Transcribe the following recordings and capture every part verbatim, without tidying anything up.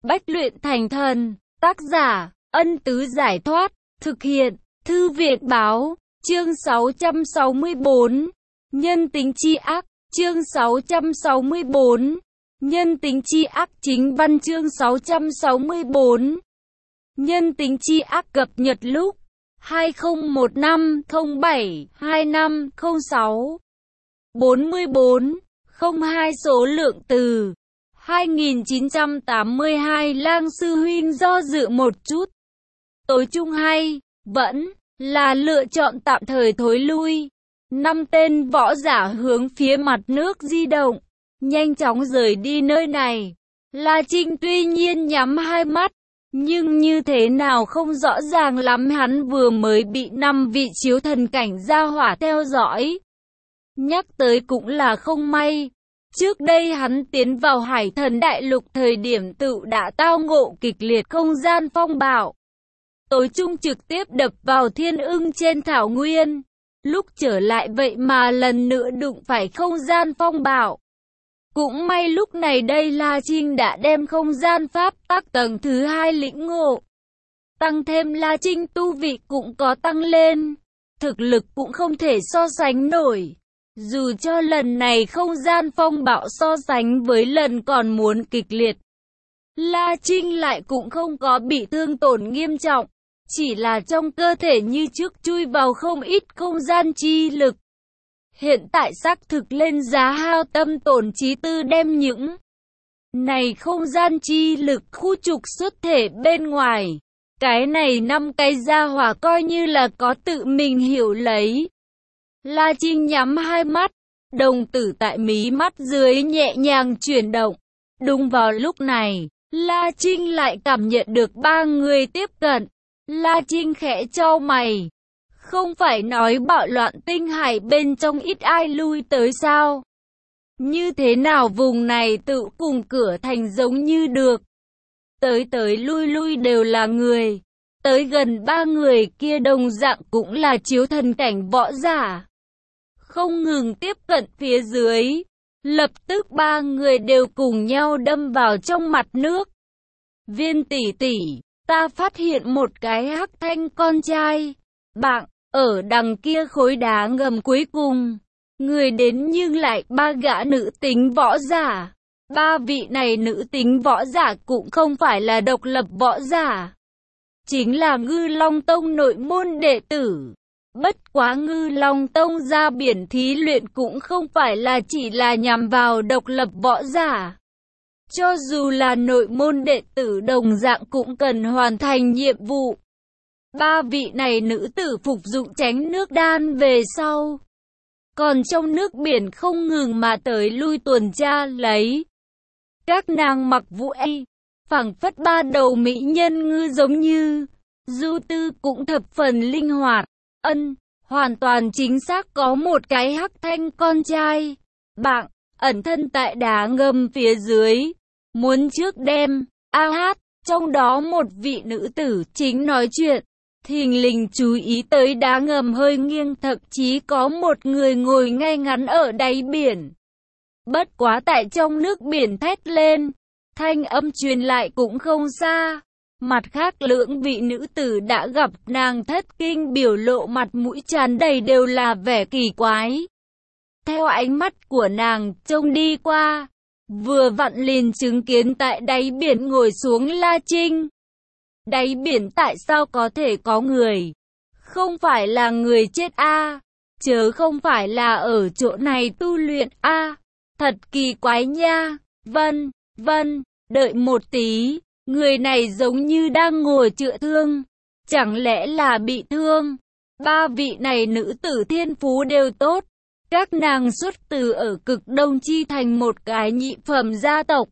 Bách luyện thành thần. Tác giả, Ân Tứ Giải Thoát. Thực hiện, Thư viện Báo. Chương sáu trăm sáu mươi tư. Nhân tính chi ác. Chương sáu trăm sáu mươi tư. Nhân tính chi ác. Chính văn chương sáu trăm sáu mươi tư. Nhân tính chi ác cập nhật lúc hai không một năm không bảy hai năm không sáu. bốn mươi tư. không hai số lượng từ hai nghìn chín trăm tám mươi hai. Lang sư huynh do dự một chút. Tối trung hay vẫn là lựa chọn tạm thời thối lui. Năm tên võ giả hướng phía mặt nước di động, nhanh chóng rời đi nơi này. La Trinh tuy nhiên nhắm hai mắt, nhưng như thế nào không rõ ràng lắm, hắn vừa mới bị năm vị chiếu thần cảnh gia hỏa theo dõi. Nhắc tới cũng là không may. Trước đây hắn tiến vào Hải Thần Đại Lục thời điểm tự đã tao ngộ kịch liệt không gian phong bạo. Tối trung trực tiếp đập vào thiên ưng trên thảo nguyên. Lúc trở lại vậy mà lần nữa đụng phải không gian phong bạo. Cũng may lúc này đây La Trinh đã đem không gian pháp tắc tầng thứ hai lĩnh ngộ. Tăng thêm La Trinh tu vị cũng có tăng lên. Thực lực cũng không thể so sánh nổi. Dù cho lần này không gian phong bạo so sánh với lần còn muốn kịch liệt, La Trinh lại cũng không có bị thương tổn nghiêm trọng. Chỉ là trong cơ thể như trước chui vào không ít không gian chi lực. Hiện tại xác thực lên giá hao tâm tổn trí tư đem những này không gian chi lực khu trục xuất thể bên ngoài. Cái này năm cái gia hỏa coi như là có tự mình hiểu lấy. La Trinh nhắm hai mắt, đồng tử tại mí mắt dưới nhẹ nhàng chuyển động. Đúng vào lúc này, La Trinh lại cảm nhận được ba người tiếp cận. La Trinh khẽ chau mày. Không phải nói bạo loạn tinh hải bên trong ít ai lui tới sao? Như thế nào vùng này tự cùng cửa thành giống như được? Tới tới lui lui đều là người. Tới gần ba người kia đồng dạng cũng là chiếu thần cảnh võ giả. Không ngừng tiếp cận phía dưới. Lập tức ba người đều cùng nhau đâm vào trong mặt nước. Viên tỷ tỷ, ta phát hiện một cái hắc thanh con trai. Bạn, ở đằng kia khối đá ngầm cuối cùng. Người đến nhưng lại ba gã nữ tính võ giả. Ba vị này nữ tính võ giả cũng không phải là độc lập võ giả. Chính là Ngư Long Tông nội môn đệ tử. Bất quá Ngư Long Tông ra biển thí luyện cũng không phải là chỉ là nhằm vào độc lập võ giả. Cho dù là nội môn đệ tử đồng dạng cũng cần hoàn thành nhiệm vụ. Ba vị này nữ tử phục dụng tránh nước đan về sau. Còn trong nước biển không ngừng mà tới lui tuần tra lấy. Các nàng mặc vũ y, phảng phất ba đầu mỹ nhân ngư giống như. Du tư cũng thập phần linh hoạt. Ân, hoàn toàn chính xác có một cái hắc thanh con trai. Bạn, ẩn thân tại đá ngầm phía dưới. Muốn trước đem, a hát, trong đó một vị nữ tử chính nói chuyện. Thình lình chú ý tới đá ngầm hơi nghiêng, thậm chí có một người ngồi ngay ngắn ở đáy biển. Bất quá tại trong nước biển thét lên, thanh âm truyền lại cũng không xa. Mặt khác lưỡng vị nữ tử đã gặp nàng thất kinh, biểu lộ mặt mũi tràn đầy đều là vẻ kỳ quái. Theo ánh mắt của nàng trông đi qua, vừa vặn liền chứng kiến tại đáy biển ngồi xuống La Trinh. Đáy biển tại sao có thể có người? Không phải là người chết a à? Chớ không phải là ở chỗ này tu luyện a à? Thật kỳ quái nha. Vân, vân, đợi một tí. Người này giống như đang ngồi chữa thương. Chẳng lẽ là bị thương? Ba vị này nữ tử thiên phú đều tốt. Các nàng xuất từ ở cực đông chi thành một cái nhị phẩm gia tộc.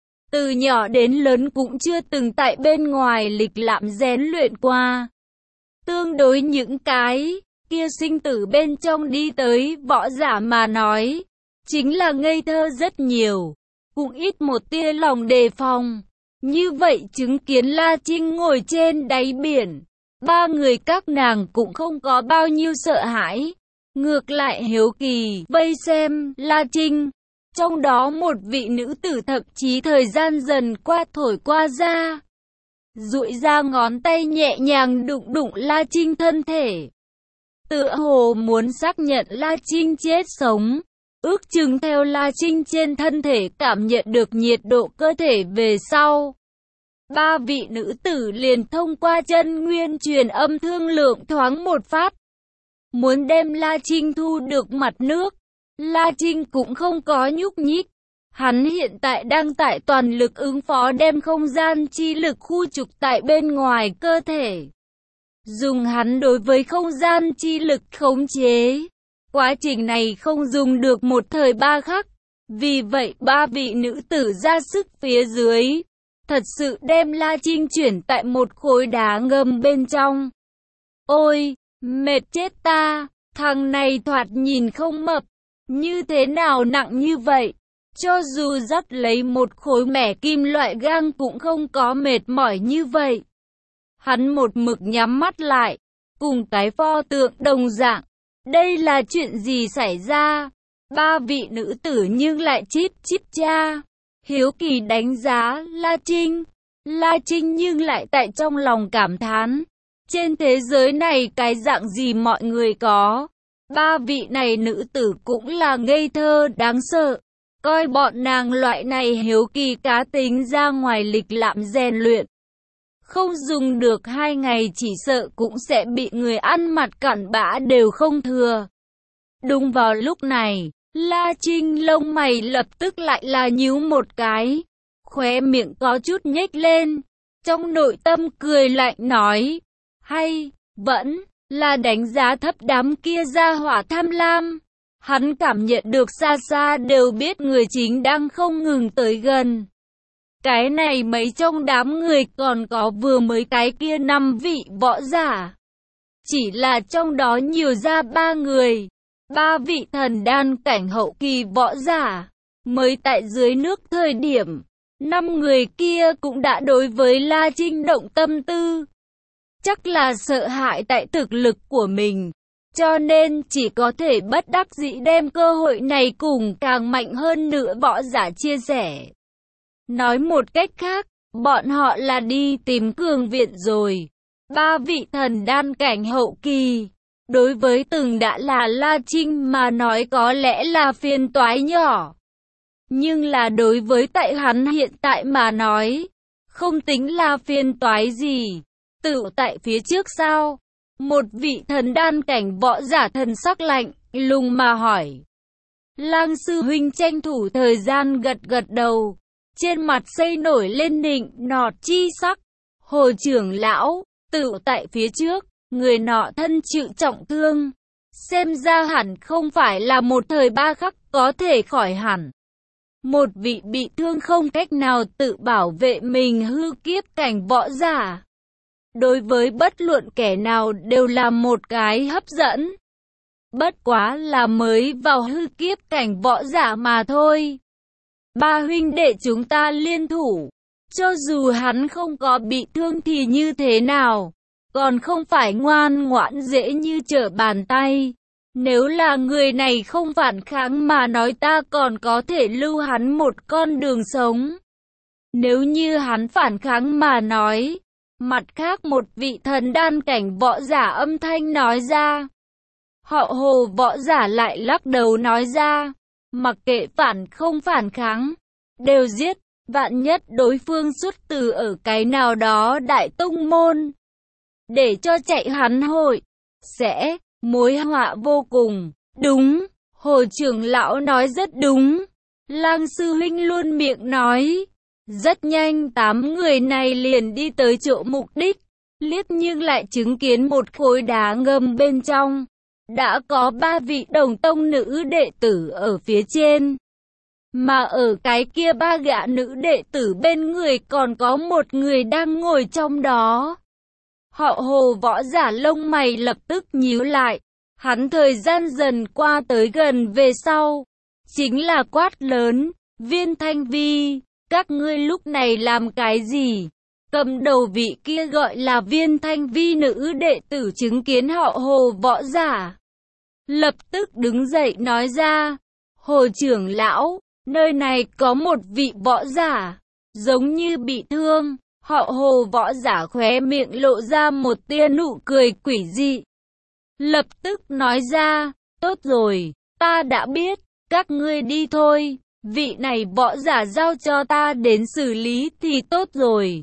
Từ nhỏ đến lớn cũng chưa từng tại bên ngoài lịch lãm rèn luyện qua. Tương đối những cái kia sinh tử bên trong đi tới võ giả mà nói, chính là ngây thơ rất nhiều, cũng ít một tia lòng đề phòng. Như vậy chứng kiến La Trinh ngồi trên đáy biển, ba người các nàng cũng không có bao nhiêu sợ hãi. Ngược lại hiếu kỳ vây xem La Trinh. Trong đó một vị nữ tử thậm chí thời gian dần qua thổi qua ra, duỗi ra ngón tay nhẹ nhàng đụng đụng La Trinh thân thể, tựa hồ muốn xác nhận La Trinh chết sống. Ước chừng theo La Trinh trên thân thể cảm nhận được nhiệt độ cơ thể về sau, ba vị nữ tử liền thông qua chân nguyên truyền âm thương lượng thoáng một phát, muốn đem La Trinh thu được mặt nước. La Trinh cũng không có nhúc nhích, hắn hiện tại đang tại toàn lực ứng phó đem không gian chi lực khu trục tại bên ngoài cơ thể, dùng hắn đối với không gian chi lực khống chế. Quá trình này không dùng được một thời ba khắc, vì vậy ba vị nữ tử ra sức phía dưới, thật sự đem La Trinh chuyển tại một khối đá ngầm bên trong. Ôi, mệt chết ta, thằng này thoạt nhìn không mập, như thế nào nặng như vậy? Cho dù dắt lấy một khối mẻ kim loại gang cũng không có mệt mỏi như vậy. Hắn một mực nhắm mắt lại, cùng cái pho tượng đồng dạng. Đây là chuyện gì xảy ra? Ba vị nữ tử nhưng lại chíp chíp cha, hiếu kỳ đánh giá La Trinh. La Trinh nhưng lại tại trong lòng cảm thán, trên thế giới này cái dạng gì mọi người có. Ba vị này nữ tử cũng là ngây thơ đáng sợ, coi bọn nàng loại này hiếu kỳ cá tính ra ngoài lịch lãm rèn luyện. Không dùng được hai ngày chỉ sợ cũng sẽ bị người ăn mặt cặn bã đều không thừa. Đúng vào lúc này, La Trinh lông mày lập tức lại là nhíu một cái, khóe miệng có chút nhếch lên, trong nội tâm cười lạnh nói, hay, vẫn là đánh giá thấp đám kia ra hỏa tham lam. Hắn cảm nhận được xa xa đều biết người chính đang không ngừng tới gần. Cái này mấy trong đám người còn có vừa mới cái kia năm vị võ giả. Chỉ là trong đó nhiều ra ba người. Ba vị thần đan cảnh hậu kỳ võ giả. Mới tại dưới nước thời điểm, năm người kia cũng đã đối với La Trinh động tâm tư. Chắc là sợ hãi tại thực lực của mình, cho nên chỉ có thể bất đắc dĩ đem cơ hội này cùng càng mạnh hơn nữa võ giả chia sẻ. Nói một cách khác, bọn họ là đi tìm cường viện rồi. Ba vị thần đan cảnh hậu kỳ, đối với từng đã là La Trinh mà nói có lẽ là phiền toái nhỏ. Nhưng là đối với tại hắn hiện tại mà nói, không tính là phiền toái gì. Tự tại phía trước sao? Một vị thần đan cảnh võ giả thần sắc lạnh lùng mà hỏi. Lang sư huynh tranh thủ thời gian gật gật đầu, trên mặt xây nổi lên nịnh nọt chi sắc. Hồ trưởng lão, tự tại phía trước, người nọ thân chịu trọng thương, xem ra hẳn không phải là một thời ba khắc có thể khỏi hẳn. Một vị bị thương không cách nào tự bảo vệ mình hư kiếp cảnh võ giả, đối với bất luận kẻ nào đều là một cái hấp dẫn. Bất quá là mới vào hư kiếp cảnh võ giả mà thôi. Ba huynh đệ chúng ta liên thủ, cho dù hắn không có bị thương thì như thế nào, còn không phải ngoan ngoãn dễ như trở bàn tay. Nếu là người này không phản kháng mà nói ta còn có thể lưu hắn một con đường sống. Nếu như hắn phản kháng mà nói, mặt khác một vị thần đan cảnh võ giả âm thanh nói ra. Họ Hồ võ giả lại lắc đầu nói ra, mặc kệ phản không phản kháng, đều giết, vạn nhất đối phương xuất từ ở cái nào đó đại tông môn. Để cho chạy hắn hội, sẽ, mối họa vô cùng. Đúng, Hồ trưởng lão nói rất đúng. Lang sư huynh luôn miệng nói. Rất nhanh tám người này liền đi tới chỗ mục đích, liếc nhưng lại chứng kiến một khối đá ngầm bên trong. Đã có ba vị đồng tông nữ đệ tử ở phía trên. Mà ở cái kia ba gã nữ đệ tử bên người còn có một người đang ngồi trong đó. Họ Hồ võ giả lông mày lập tức nhíu lại. Hắn thời gian dần qua tới gần về sau. Chính là quát lớn, Viên Thanh Vi, các ngươi lúc này làm cái gì? Cầm đầu vị kia gọi là Viên Thanh Vi nữ đệ tử chứng kiến họ Hồ võ giả. Lập tức đứng dậy nói ra, Hồ trưởng lão, Nơi này có một vị võ giả, giống như bị thương. Họ Hồ võ giả khóe miệng lộ ra một tia nụ cười quỷ dị. Lập tức nói ra, tốt rồi, ta đã biết, các ngươi đi thôi, vị này võ giả giao cho ta đến xử lý thì tốt rồi.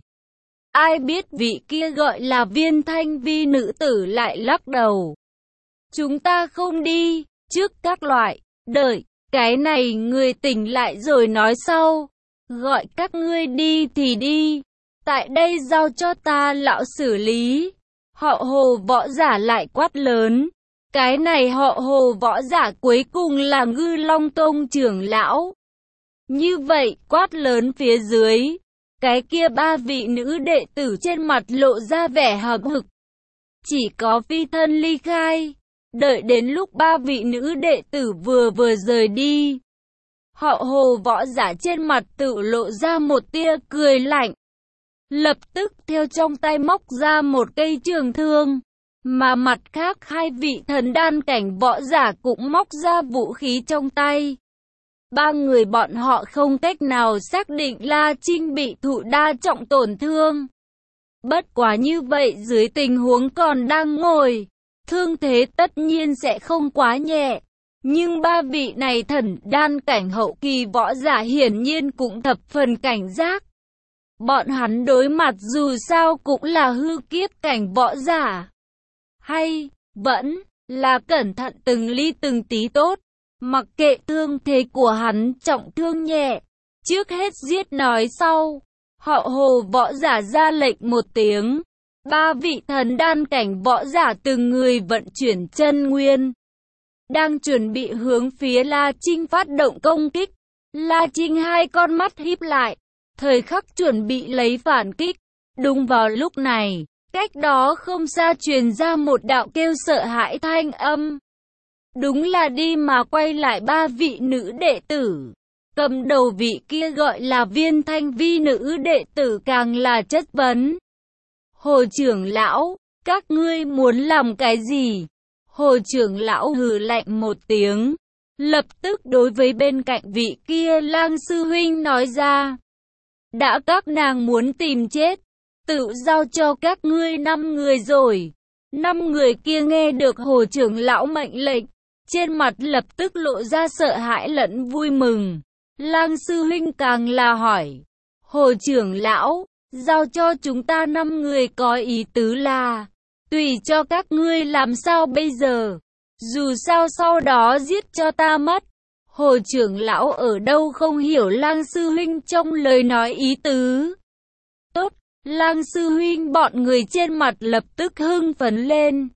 Ai biết vị kia gọi là Viên Thanh Vi nữ tử lại lắc đầu. Chúng ta không đi, trước các loại, đợi, cái này người tỉnh lại rồi nói sau. Gọi các ngươi đi thì đi, tại đây giao cho ta lão xử lý. Họ Hồ võ giả lại quát lớn. Cái này họ Hồ võ giả cuối cùng là Ngư Long Tông trưởng lão. Như vậy quát lớn phía dưới, cái kia ba vị nữ đệ tử trên mặt lộ ra vẻ hậm hực. Chỉ có phi thân ly khai. Đợi đến lúc ba vị nữ đệ tử vừa vừa rời đi, họ Hồ võ giả trên mặt tự lộ ra một tia cười lạnh. Lập tức theo trong tay móc ra một cây trường thương, mà mặt khác hai vị thần đan cảnh võ giả cũng móc ra vũ khí trong tay. Ba người bọn họ không cách nào xác định La Trinh bị thụ đa trọng tổn thương. Bất quá như vậy dưới tình huống còn đang ngồi, thương thế tất nhiên sẽ không quá nhẹ. Nhưng ba vị này thần đan cảnh hậu kỳ võ giả hiển nhiên cũng thập phần cảnh giác. Bọn hắn đối mặt dù sao cũng là hư kiếp cảnh võ giả. Hay, vẫn, là cẩn thận từng ly từng tí tốt. Mặc kệ thương thế của hắn trọng thương nhẹ, trước hết giết nói sau. Họ Hồ võ giả ra lệnh một tiếng. Ba vị thần đan cảnh võ giả từng người vận chuyển chân nguyên, đang chuẩn bị hướng phía La Trinh phát động công kích. La Trinh hai con mắt híp lại, thời khắc chuẩn bị lấy phản kích. Đúng vào lúc này, cách đó không xa truyền ra một đạo kêu sợ hãi thanh âm. Đúng là đi mà quay lại ba vị nữ đệ tử. Cầm đầu vị kia gọi là Viên Thanh Vi nữ đệ tử càng là chất vấn. Hồ trưởng lão, các ngươi muốn làm cái gì? Hồ trưởng lão hừ lạnh một tiếng, lập tức đối với bên cạnh vị kia Lang sư huynh nói ra. Đã các nàng muốn tìm chết, tự giao cho các ngươi năm người rồi. Năm người kia nghe được Hồ trưởng lão mệnh lệnh, trên mặt lập tức lộ ra sợ hãi lẫn vui mừng. Lang sư huynh càng là hỏi, Hồ trưởng lão, giao cho chúng ta năm người có ý tứ là, tùy cho các ngươi làm sao bây giờ, dù sao sau đó giết cho ta mất. Hồ trưởng lão ở đâu không hiểu Lang sư huynh trong lời nói ý tứ. Tốt, Lang sư huynh bọn người trên mặt lập tức hưng phấn lên.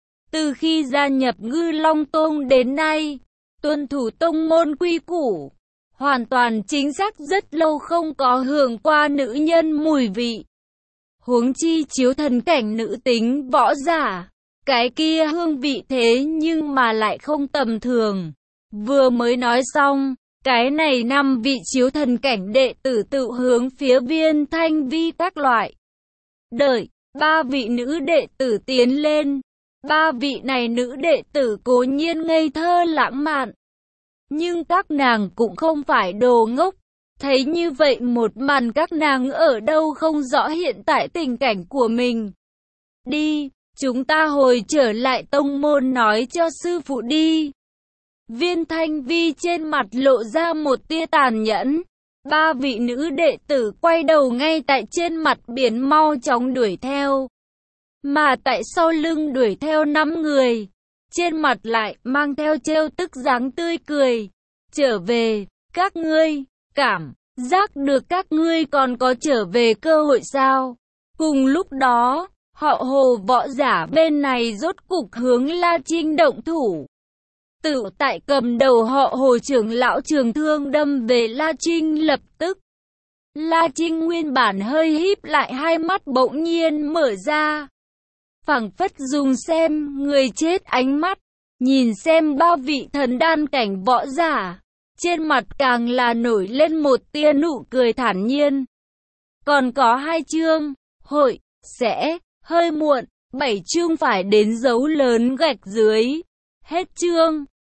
Từ khi gia nhập Ngư Long Tông đến nay, tuân thủ tông môn quy củ, hoàn toàn chính xác rất lâu không có hưởng qua nữ nhân mùi vị. Huống chi chiếu thần cảnh nữ tính võ giả, cái kia hương vị thế nhưng mà lại không tầm thường. Vừa mới nói xong, cái này năm vị chiếu thần cảnh đệ tử tự hướng phía Viên Thanh Vi các loại. Đợi, ba vị nữ đệ tử tiến lên. Ba vị này nữ đệ tử cố nhiên ngây thơ lãng mạn, nhưng các nàng cũng không phải đồ ngốc. Thấy như vậy một màn các nàng ở đâu không rõ hiện tại tình cảnh của mình. Đi, chúng ta hồi trở lại tông môn nói cho sư phụ đi. Viên Thanh Vi trên mặt lộ ra một tia tàn nhẫn. Ba vị nữ đệ tử quay đầu ngay tại trên mặt biển mau chóng đuổi theo. Mà tại sau lưng đuổi theo năm người, trên mặt lại mang theo trêu tức dáng tươi cười. Trở về, các ngươi, cảm giác được các ngươi còn có trở về cơ hội sao? Cùng lúc đó, họ Hồ võ giả bên này rốt cục hướng La Trinh động thủ. Tự tại cầm đầu họ Hồ trưởng lão trường thương đâm về La Trinh lập tức. La Trinh nguyên bản hơi híp lại hai mắt bỗng nhiên mở ra. Phảng phất dùng xem người chết ánh mắt, nhìn xem ba vị thần đan cảnh võ giả, trên mặt càng là nổi lên một tia nụ cười thản nhiên. Còn có hai chương, hội, sẽ, hơi muộn, bảy chương phải đến dấu lớn gạch dưới. Hết chương.